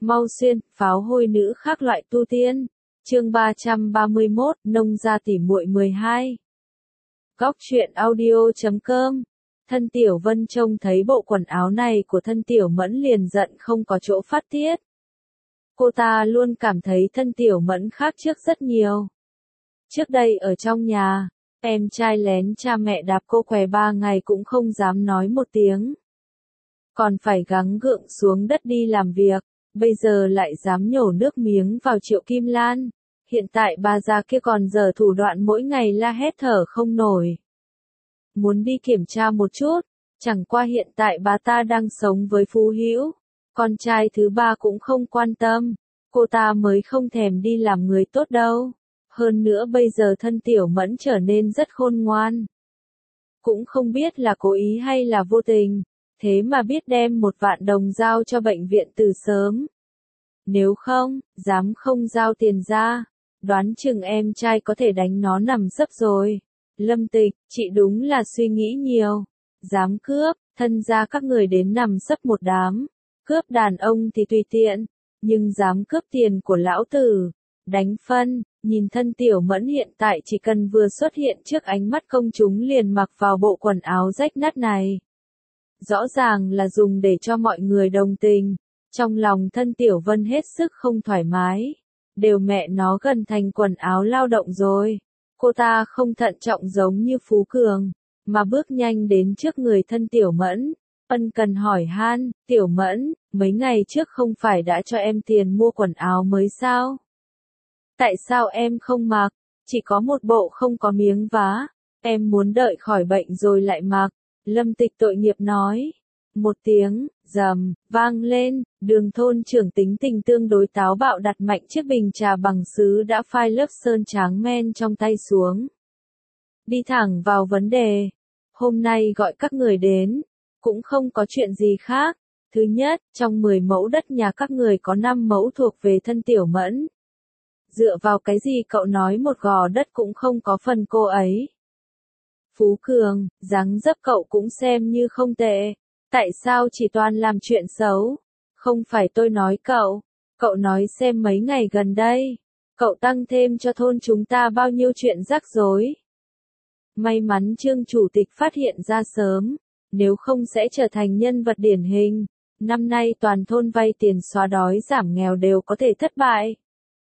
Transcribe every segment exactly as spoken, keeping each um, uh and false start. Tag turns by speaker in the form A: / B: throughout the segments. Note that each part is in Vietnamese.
A: Mau xuyên, pháo hôi nữ khác loại tu tiên. Chương ba trăm ba mươi mốt, nông gia tỉ muội mười hai. Góc truyện audio chấm com. Thân Tiểu Vân trông thấy bộ quần áo này của thân Tiểu Mẫn liền giận không có chỗ phát tiết. Cô ta luôn cảm thấy thân Tiểu Mẫn khác trước rất nhiều. Trước đây ở trong nhà, em trai lén cha mẹ đạp cô què ba ngày cũng không dám nói một tiếng. Còn phải gắng gượng xuống đất đi làm việc, bây giờ lại dám nhổ nước miếng vào Triệu Kim Lan. Hiện tại bà già kia còn giở thủ đoạn mỗi ngày la hét thở không nổi. Muốn đi kiểm tra một chút, chẳng qua hiện tại bà ta đang sống với Phú Hữu, con trai thứ ba cũng không quan tâm, cô ta mới không thèm đi làm người tốt đâu. Hơn nữa bây giờ thân Tiểu Mẫn trở nên rất khôn ngoan. Cũng không biết là cố ý hay là vô tình, thế mà biết đem một vạn đồng giao cho bệnh viện từ sớm. Nếu không, dám không giao tiền ra, đoán chừng em trai có thể đánh nó nằm sấp rồi. Lâm Tịch, chị đúng là suy nghĩ nhiều. Dám cướp, thân ra các người đến nằm sấp một đám. Cướp đàn ông thì tùy tiện, nhưng dám cướp tiền của lão tử. Đánh phân, nhìn thân Tiểu Mẫn hiện tại chỉ cần vừa xuất hiện trước ánh mắt công chúng liền mặc vào bộ quần áo rách nát này. Rõ ràng là dùng để cho mọi người đồng tình. Trong lòng thân Tiểu Vân hết sức không thoải mái. Đều mẹ nó gần thành quần áo lao động rồi. Cô ta không thận trọng giống như Phú Cường, mà bước nhanh đến trước người thân Tiểu Mẫn. Ân cần hỏi han, Tiểu Mẫn, mấy ngày trước không phải đã cho em tiền mua quần áo mới sao? Tại sao em không mặc? Chỉ có một bộ không có miếng vá. Em muốn đợi khỏi bệnh rồi lại mặc. Lâm Tịch tội nghiệp nói. Một tiếng, rầm, vang lên, Đường thôn trưởng tính tình tương đối táo bạo đặt mạnh chiếc bình trà bằng sứ đã phai lớp sơn tráng men trong tay xuống. Đi thẳng vào vấn đề. Hôm nay gọi các người đến, cũng không có chuyện gì khác. Thứ nhất, trong mười mẫu đất nhà các người có năm mẫu thuộc về thân Tiểu Mẫn. Dựa vào cái gì cậu nói một gò đất cũng không có phần cô ấy? Phú Cường, dáng dấp cậu cũng xem như không tệ. Tại sao chỉ toàn làm chuyện xấu? Không phải tôi nói cậu. Cậu nói xem mấy ngày gần đây, cậu tăng thêm cho thôn chúng ta bao nhiêu chuyện rắc rối. May mắn Trương chủ tịch phát hiện ra sớm, nếu không sẽ trở thành nhân vật điển hình. Năm nay toàn thôn vay tiền xóa đói giảm nghèo đều có thể thất bại.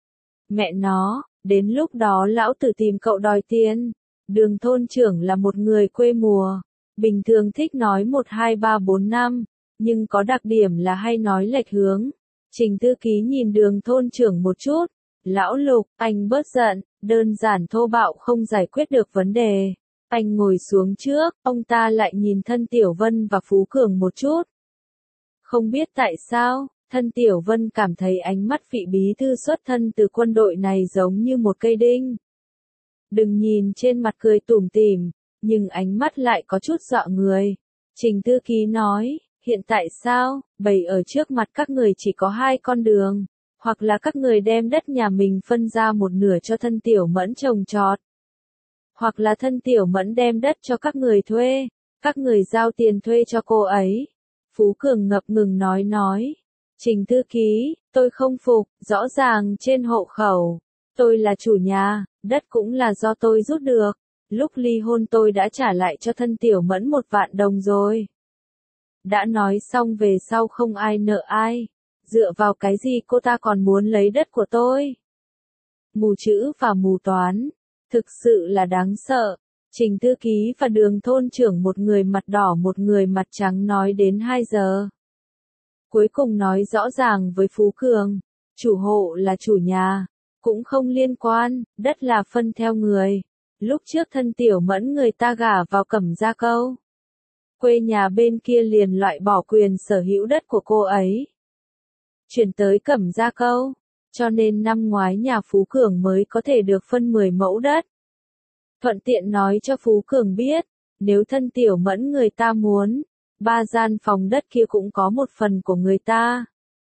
A: Mẹ nó, đến lúc đó lão tử tìm cậu đòi tiền. Đường thôn trưởng là một người quê mùa, bình thường thích nói một hai ba bốn năm, nhưng có đặc điểm là hay nói lệch hướng. Trình thư ký nhìn Đường thôn trưởng một chút, lão Lục, anh bớt giận, đơn giản thô bạo không giải quyết được vấn đề. Anh ngồi xuống trước, ông ta lại nhìn thân Tiểu Vân và Phú Cường một chút. Không biết tại sao, thân Tiểu Vân cảm thấy ánh mắt vị bí thư xuất thân từ quân đội này giống như một cây đinh. Đừng nhìn trên mặt cười tủm tỉm, nhưng ánh mắt lại có chút dọa người. Trình thư ký nói, hiện tại sao, bày ở trước mặt các người chỉ có hai con đường, hoặc là các người đem đất nhà mình phân ra một nửa cho thân Tiểu Mẫn trồng trọt. Hoặc là thân Tiểu Mẫn đem đất cho các người thuê, các người giao tiền thuê cho cô ấy. Phú Cường ngập ngừng nói nói. Trình thư ký, tôi không phục, rõ ràng trên hộ khẩu, tôi là chủ nhà, đất cũng là do tôi rút được. Lúc ly hôn tôi đã trả lại cho thân Tiểu Mẫn một vạn đồng rồi. Đã nói xong về sau không ai nợ ai. Dựa vào cái gì cô ta còn muốn lấy đất của tôi? Mù chữ và mù toán. Thực sự là đáng sợ. Trình thư ký và Đường thôn trưởng một người mặt đỏ một người mặt trắng nói đến hai giờ. Cuối cùng nói rõ ràng với Phú Cường. Chủ hộ là chủ nhà. Cũng không liên quan, đất là phân theo người. Lúc trước thân Tiểu Mẫn người ta gả vào Cẩm Gia Câu. Quê nhà bên kia liền loại bỏ quyền sở hữu đất của cô ấy. Chuyển tới Cẩm Gia Câu. Cho nên năm ngoái nhà Phú Cường mới có thể được phân mười mẫu đất. Thuận tiện nói cho Phú Cường biết, nếu thân Tiểu Mẫn người ta muốn, ba gian phòng đất kia cũng có một phần của người ta.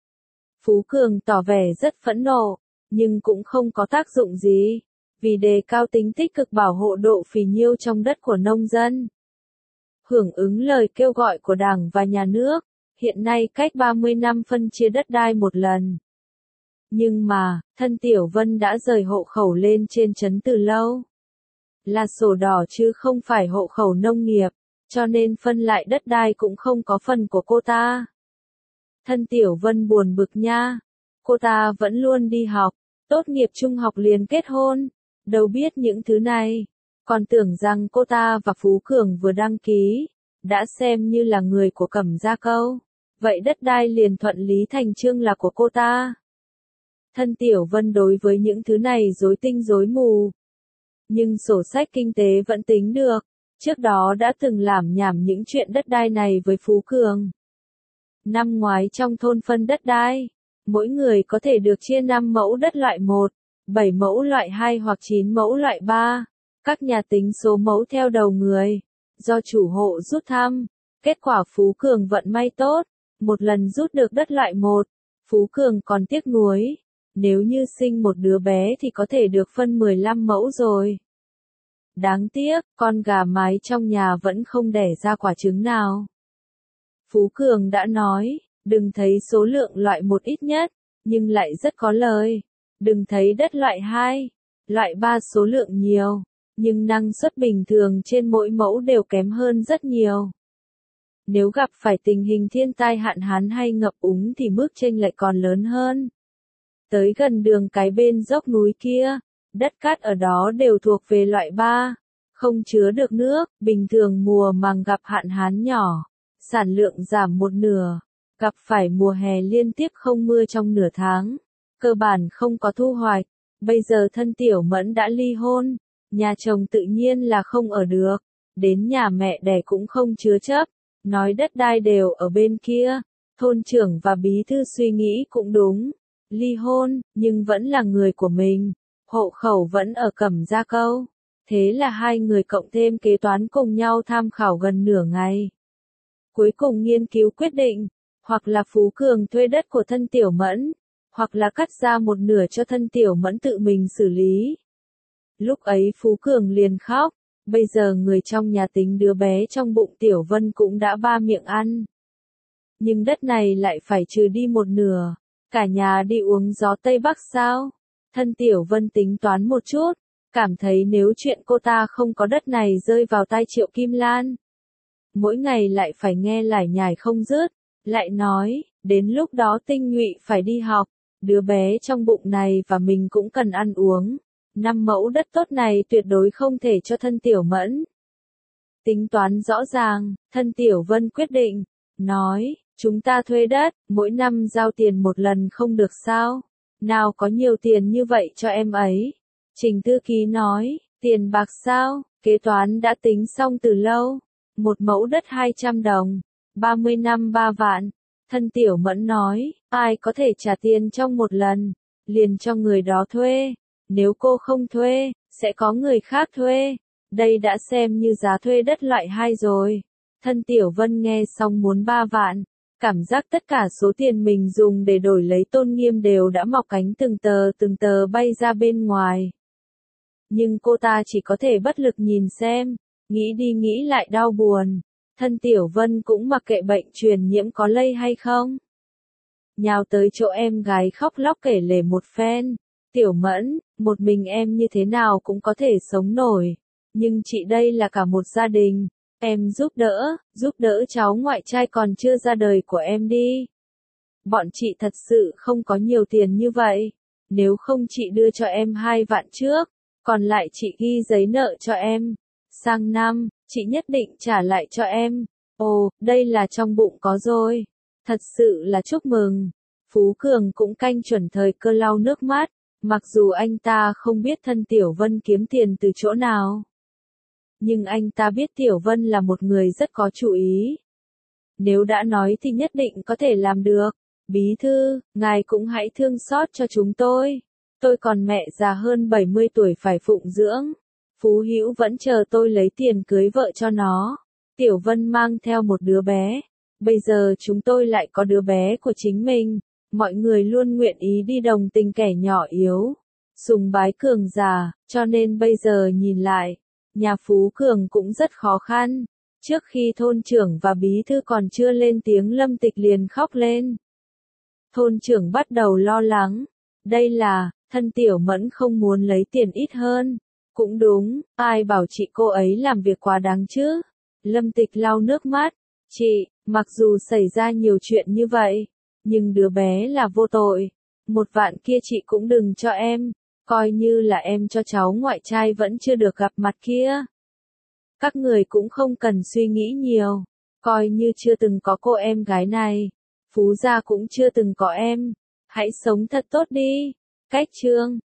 A: Phú Cường tỏ vẻ rất phẫn nộ, nhưng cũng không có tác dụng gì, vì đề cao tính tích cực bảo hộ độ phì nhiêu trong đất của nông dân. Hưởng ứng lời kêu gọi của Đảng và Nhà nước, hiện nay cách ba mươi năm phân chia đất đai một lần. Nhưng mà, thân Tiểu Vân đã rời hộ khẩu lên trên trấn từ lâu. Là sổ đỏ chứ không phải hộ khẩu nông nghiệp, cho nên phân lại đất đai cũng không có phần của cô ta. Thân Tiểu Vân buồn bực nha. Cô ta vẫn luôn đi học, tốt nghiệp trung học liền kết hôn, đâu biết những thứ này. Còn tưởng rằng cô ta và Phú Cường vừa đăng ký, đã xem như là người của Cẩm Gia Câu. Vậy đất đai liền thuận lý thành chương là của cô ta. Thân Tiểu Vân đối với những thứ này rối tinh rối mù. Nhưng sổ sách kinh tế vẫn tính được, trước đó đã từng lảm nhảm những chuyện đất đai này với Phú Cường. Năm ngoái trong thôn phân đất đai, mỗi người có thể được chia năm mẫu đất loại một, bảy mẫu loại hai hoặc chín mẫu loại ba. Các nhà tính số mẫu theo đầu người, do chủ hộ rút thăm. Kết quả Phú Cường vận may tốt, một lần rút được đất loại một. Phú Cường còn tiếc nuối, nếu như sinh một đứa bé thì có thể được phân mười lăm mẫu rồi. Đáng tiếc, con gà mái trong nhà vẫn không đẻ ra quả trứng nào. Phú Cường đã nói, đừng thấy số lượng loại một ít nhất, nhưng lại rất có lời. Đừng thấy đất loại hai, loại ba số lượng nhiều, nhưng năng suất bình thường trên mỗi mẫu đều kém hơn rất nhiều. Nếu gặp phải tình hình thiên tai hạn hán hay ngập úng thì mức chênh lệch còn lớn hơn. Tới gần đường cái bên dốc núi kia, đất cát ở đó đều thuộc về loại ba, không chứa được nước, bình thường mùa màng gặp hạn hán nhỏ, sản lượng giảm một nửa, gặp phải mùa hè liên tiếp không mưa trong nửa tháng, cơ bản không có thu hoạch. Bây giờ thân Tiểu Mẫn đã ly hôn, nhà chồng tự nhiên là không ở được, đến nhà mẹ đẻ cũng không chứa chấp, nói đất đai đều ở bên kia. Thôn trưởng và bí thư suy nghĩ cũng đúng, ly hôn, nhưng vẫn là người của mình, hộ khẩu vẫn ở Cẩm Gia Câu. Thế là hai người cộng thêm kế toán cùng nhau tham khảo gần nửa ngày. Cuối cùng nghiên cứu quyết định, hoặc là Phú Cường thuê đất của thân Tiểu Mẫn, hoặc là cắt ra một nửa cho thân Tiểu Mẫn tự mình xử lý. Lúc ấy Phú Cường liền khóc, bây giờ người trong nhà tính đứa bé trong bụng Tiểu Vân cũng đã ba miệng ăn. Nhưng đất này lại phải trừ đi một nửa, cả nhà đi uống gió Tây Bắc sao? Thân Tiểu Vân tính toán một chút, cảm thấy nếu chuyện cô ta không có đất này rơi vào tay Triệu Kim Lan, mỗi ngày lại phải nghe lải nhải không dứt, lại nói, đến lúc đó Tinh Nhụy phải đi học, đứa bé trong bụng này và mình cũng cần ăn uống. Năm mẫu đất tốt này tuyệt đối không thể cho thân Tiểu Mẫn. Tính toán rõ ràng, thân Tiểu Vân quyết định, nói, chúng ta thuê đất, mỗi năm giao tiền một lần không được sao? Nào có nhiều tiền như vậy cho em ấy. Trình thư ký nói, tiền bạc sao? Kế toán đã tính xong từ lâu. Một mẫu đất hai trăm đồng, ba mươi năm ba vạn. Thân Tiểu Mẫn nói, ai có thể trả tiền trong một lần, liền cho người đó thuê. Nếu cô không thuê, sẽ có người khác thuê. Đây đã xem như giá thuê đất loại hai rồi. Thân Tiểu Vân nghe xong muốn ba vạn. Cảm giác tất cả số tiền mình dùng để đổi lấy tôn nghiêm đều đã mọc cánh từng tờ từng tờ bay ra bên ngoài. Nhưng cô ta chỉ có thể bất lực nhìn xem, nghĩ đi nghĩ lại đau buồn. Thân Tiểu Vân cũng mặc kệ bệnh truyền nhiễm có lây hay không. Nhào tới chỗ em gái khóc lóc kể lể một phen. Tiểu Mẫn, một mình em như thế nào cũng có thể sống nổi. Nhưng chị đây là cả một gia đình. Em giúp đỡ, giúp đỡ cháu ngoại trai còn chưa ra đời của em đi. Bọn chị thật sự không có nhiều tiền như vậy. Nếu không chị đưa cho em hai vạn trước, còn lại chị ghi giấy nợ cho em. Sang năm, chị nhất định trả lại cho em. Ồ, đây là trong bụng có rồi. Thật sự là chúc mừng. Phú Cường cũng canh chuẩn thời cơ lau nước mắt, mặc dù anh ta không biết thân Tiểu Vân kiếm tiền từ chỗ nào. Nhưng anh ta biết Tiểu Vân là một người rất có chủ ý. Nếu đã nói thì nhất định có thể làm được. Bí thư, ngài cũng hãy thương xót cho chúng tôi. Tôi còn mẹ già hơn bảy mươi tuổi phải phụng dưỡng. Phú Hữu vẫn chờ tôi lấy tiền cưới vợ cho nó. Tiểu Vân mang theo một đứa bé. Bây giờ chúng tôi lại có đứa bé của chính mình. Mọi người luôn nguyện ý đi đồng tình kẻ nhỏ yếu, sùng bái cường giả, cho nên bây giờ nhìn lại, nhà Phú Cường cũng rất khó khăn. Trước khi thôn trưởng và bí thư còn chưa lên tiếng Lâm Tịch liền khóc lên. Thôn trưởng bắt đầu lo lắng. Đây là, thân Tiểu Mẫn không muốn lấy tiền ít hơn. Cũng đúng, ai bảo chị cô ấy làm việc quá đáng chứ. Lâm Tịch lau nước mắt. Chị, mặc dù xảy ra nhiều chuyện như vậy, nhưng đứa bé là vô tội. Một vạn kia chị cũng đừng cho em, coi như là em cho cháu ngoại trai vẫn chưa được gặp mặt kia. Các người cũng không cần suy nghĩ nhiều, coi như chưa từng có cô em gái này, Phú gia cũng chưa từng có em. Hãy sống thật tốt đi. Cách chương